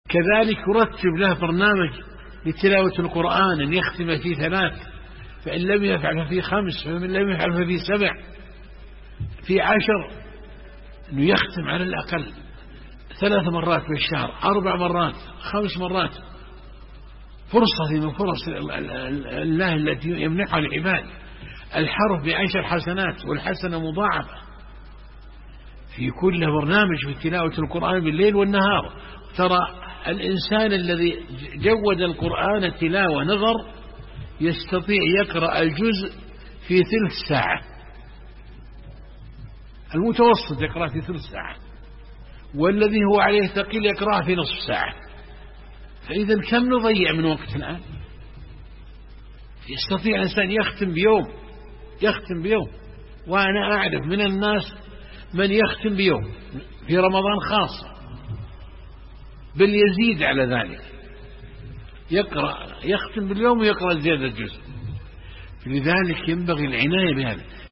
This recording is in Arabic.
كذلك يرتب له برنامج لتلاوة القرآن أن يختم في 3، فإن لم يفعل ففي 5، فإن لم يفعل ففي 7، في 10، أنه يختم على الأقل 3 مرات في الشهر، 4 مرات، 5 مرات. فرصة من فرص الله التي يمنحها العباد. الحرف ب10 حسنات، والحسنة مضاعفة. في كل برنامج في تلاوة القرآن بالليل والنهار. ترى الإنسان الذي جود القرآن تلاوة نظر يستطيع يقرأ الجزء في 3 ساعة، المتوسط يقرأ في 3 ساعة، والذي هو عليه ثقيل يقرأ في نصف ساعة. فإذا كم نضيع من وقت الآن؟ يستطيع الإنسان يختم بيوم. وأنا أعرف من الناس من يختم بيوم في رمضان خاصة، بل يزيد على ذلك، يختم باليوم ويقرأ زيادة الجزء. لذلك ينبغي العناية بهذا.